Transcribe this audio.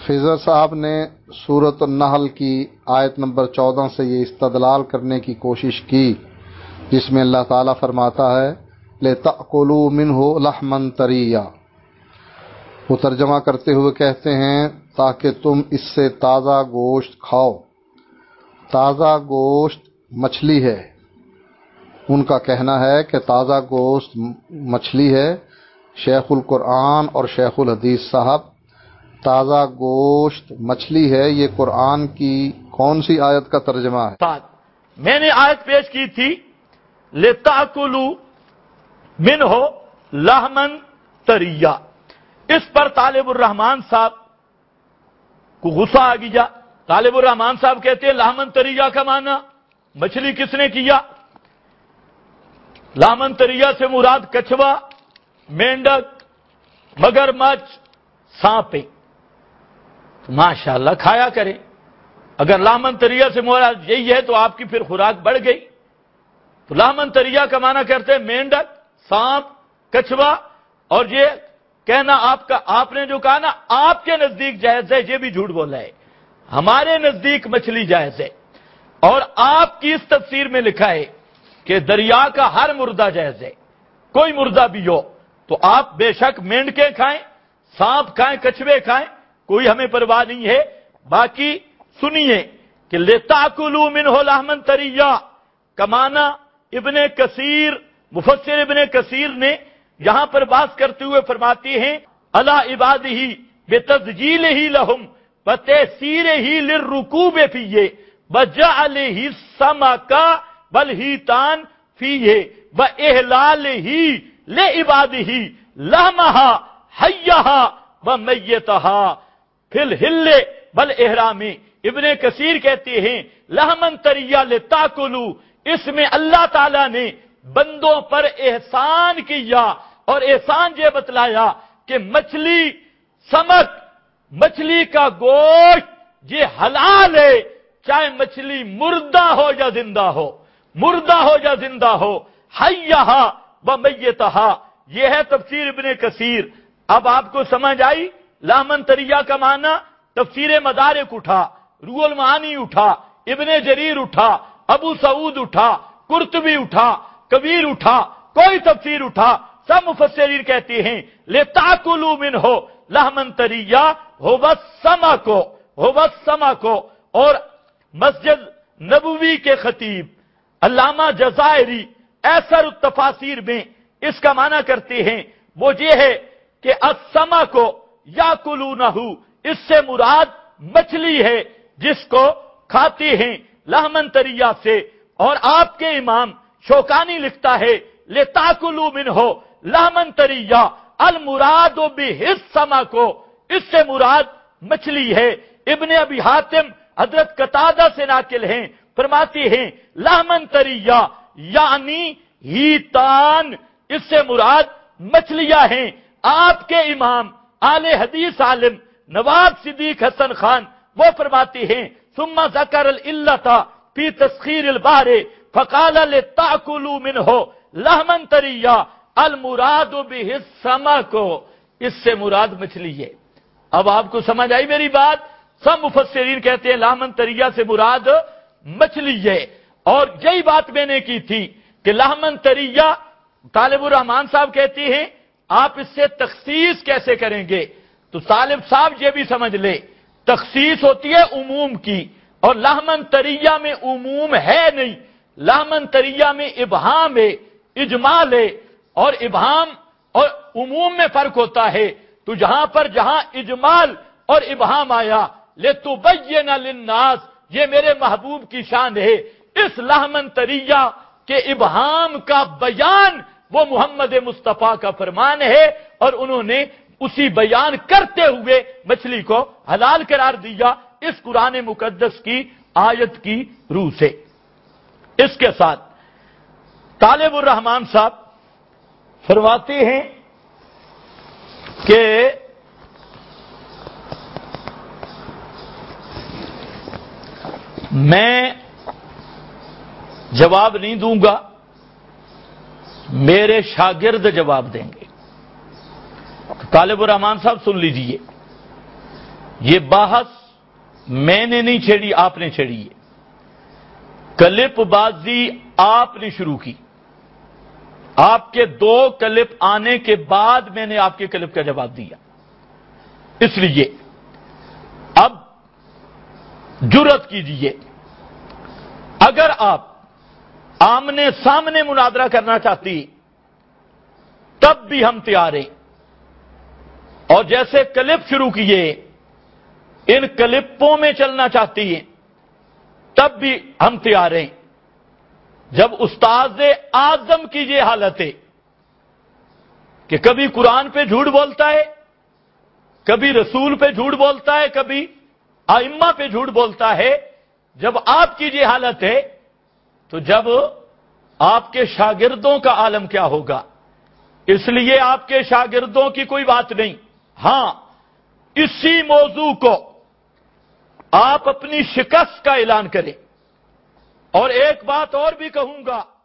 فضل صاحب نے سورۃ النحل کی آیت نمبر 14 سے یہ استدلال کرنے کی کوشش کی جس میں اللہ تعالیٰ فرماتا ہے لِتَأْكُلُوا مِنْهُ لَحْمًا طَرِيًّا۔ وہ ترجمہ کرتے ہوئے کہتے ہیں تاکہ تم اس سے تازہ گوشت کھاؤ۔ تازہ گوشت مچھلی ہے، ان کا کہنا ہے کہ تازہ گوشت مچھلی ہے۔ شیخ القرآن اور شیخ الحدیث صاحب، تازہ گوشت مچھلی ہے، یہ قرآن کی کون سی آیت کا ترجمہ ہے؟ میں نے آیت پیش کی تھی لِتَأْكُلُوا مِنْهُ لَحْمًا طَرِيًّا۔ اس پر طالب الرحمان صاحب کو غصہ آ گیا۔ طالب الرحمان صاحب کہتے ہیں لحمن طریہ کا معنی مچھلی کس نے کیا؟ لحمن طریہ سے مراد کچھوا، مینڈک، مگرمچھ، سانپ۔ ماشاءاللہ کھایا کریں۔ اگر لحمن طریہ سے مراد یہی ہے تو آپ کی پھر خوراک بڑھ گئی۔ تو لحمن طریہ کا معنی کرتے ہیں مینڈک، سانپ، کچھوا، اور یہ کہنا آپ نے جو کہا نا آپ کے نزدیک جائز ہے، یہ بھی جھوٹ بولا ہے۔ ہمارے نزدیک مچھلی جائز ہے، اور آپ کی اس تفسیر میں لکھا ہے کہ دریا کا ہر مردہ جائز ہے، کوئی مردہ بھی ہو تو آپ بے شک مینڈکیں کھائیں، سانپ کھائیں، کچھوے کھائیں، کوئی ہمیں پرواہ نہیں ہے۔ باقی سنیے کہ لِتَأْكُلُوا مِنْهُ لَحْمًا طَرِيًّا کا معنی ابن کثیر، مفسر ابن کثیر نے یہاں پر بات کرتے ہوئے فرماتے ہیں عَلَىٰ عِبَادِهِ بِتَسْجِيلِهِ لَهُمْ وَتَيْسِيرِهِ لِلرُّكُوبِ فِيهِ وَجَعَلِهِ السَّمَكَ وَالْحِيتَانَ فِيهِ وَإِحْلَالِهِ لِعِبَادِهِ لَحْمَهَا حَيَّهَا وَمَيِّتَهَا فِي الْحِلِّ وَالْإِحْرَامِ۔ ابن کثیر کہتے ہیں لحمن طریہ لِتَأْكُلُوا، اس میں اللہ تعالیٰ نے بندوں پر احسان کیا، اور احسان یہ بتلایا کہ مچھلی، سمک، مچھلی کا گوشت یہ حلال ہے، چاہے مچھلی مردہ ہو یا زندہ ہو، مردہ ہو یا زندہ ہو، حیہا و میتہا۔ یہ ہے تفسیر ابن کثیر۔ اب آپ کو سمجھ آئی لحمن طریہ کا معنی؟ تفسیر مدارک اٹھا، روح المعانی اٹھا، ابن جریر اٹھا، ابو سعود اٹھا، قرطبی اٹھا، کبیر اٹھا، کوئی تفسیر اٹھا، سب مفسرین کہتے ہیں لِتَأْكُلُوا مِنْهُ لَحْمًا طَرِيًّا هُوَ السَّمَكُ۔ اور مسجد نبوی کے خطیب علامہ جزائری ایسر التفاسیر میں اس کا معنی کرتے ہیں، وہ یہ ہے کہ السَّمَكُ یَأْكُلُونَهُ، اس سے مراد مچھلی ہے جس کو کھاتے ہیں لحمن طریہ سے۔ اور آپ کے امام شوکانی لکھتا ہے لِتَأْكُلُوا مِنْهُ لحمن طریہ المراد بِهِ السَّمَكُ، اس سے مراد مچھلی ہے۔ ابن ابی حاتم حضرت قتادہ سے ناقل ہیں، فرماتے ہیں لحمن طریہ یعنی ہیتان، اس سے مراد مچھلیاں ہیں۔ آپ کے امام اہل حدیث عالم نواب صدیق حسن خان وہ فرماتے ہیں ثم ذکر العلۃ فی تسخیر البحر فقال لِتَأْكُلُوا مِنْهُ لحمًا طَرِيًّا المراد بِهِ السَّمَكُ، اس سے مراد مچھلی ہے۔ اب آپ کو سمجھ آئی میری بات؟ سب مفسرین کہتے ہیں لحمن طریہ سے مراد مچھلی ہے۔ اور یہی بات میں نے کی تھی کہ لحمن طریہ، طالب الرحمان صاحب کہتے ہیں آپ اس سے تخصیص کیسے کریں گے؟ تو طالب صاحب یہ بھی سمجھ لے تخصیص ہوتی ہے عموم کی، اور لحمن طریہ میں عموم ہے نہیں، لحمن طریہ میں ابہام ہے، اجمال ہے، اور ابہام اور عموم میں فرق ہوتا ہے۔ تو جہاں اجمال اور ابہام آیا لِتُبَيِّنَ لِلنَّاسِ، یہ میرے محبوب کی شان ہے، اس لحمن طریہ کے ابہام کا بیان وہ محمد مصطفیٰ کا فرمان ہے، اور انہوں نے اسی بیان کرتے ہوئے مچھلی کو حلال قرار دیا اس قرآن مقدس کی آیت کی روح سے۔ اس کے ساتھ طالب الرحمان صاحب فرماتے ہیں کہ میں جواب نہیں دوں گا، میرے شاگرد جواب دیں گے۔ طالب الرحمان صاحب سن لیجئے، یہ بحث میں نے نہیں چھیڑی، آپ نے چھیڑی ہے۔ کلپ بازی آپ نے شروع کی، آپ کے 2 کلپ آنے کے بعد میں نے آپ کے کلپ کا جواب دیا۔ اس لیے اب جرأت کیجیے، اگر آپ آمنے سامنے مناظرہ کرنا چاہتی تب بھی ہم تیار ہیں، اور جیسے کلپ شروع کیے ان کلپوں میں چلنا چاہتی ہیں تب بھی ہم تیار ہیں۔ جب استاد اعظم کی یہ حالت ہے کہ کبھی قرآن پہ جھوٹ بولتا ہے، کبھی رسول پہ جھوٹ بولتا ہے، کبھی ائمہ پہ جھوٹ بولتا ہے، جب آپ کی یہ حالت ہے تو جب آپ کے شاگردوں کا عالم کیا ہوگا؟ اس لیے آپ کے شاگردوں کی کوئی بات نہیں، ہاں اسی موضوع کو آپ اپنی شکست کا اعلان کریں۔ اور ایک بات اور بھی کہوں گا،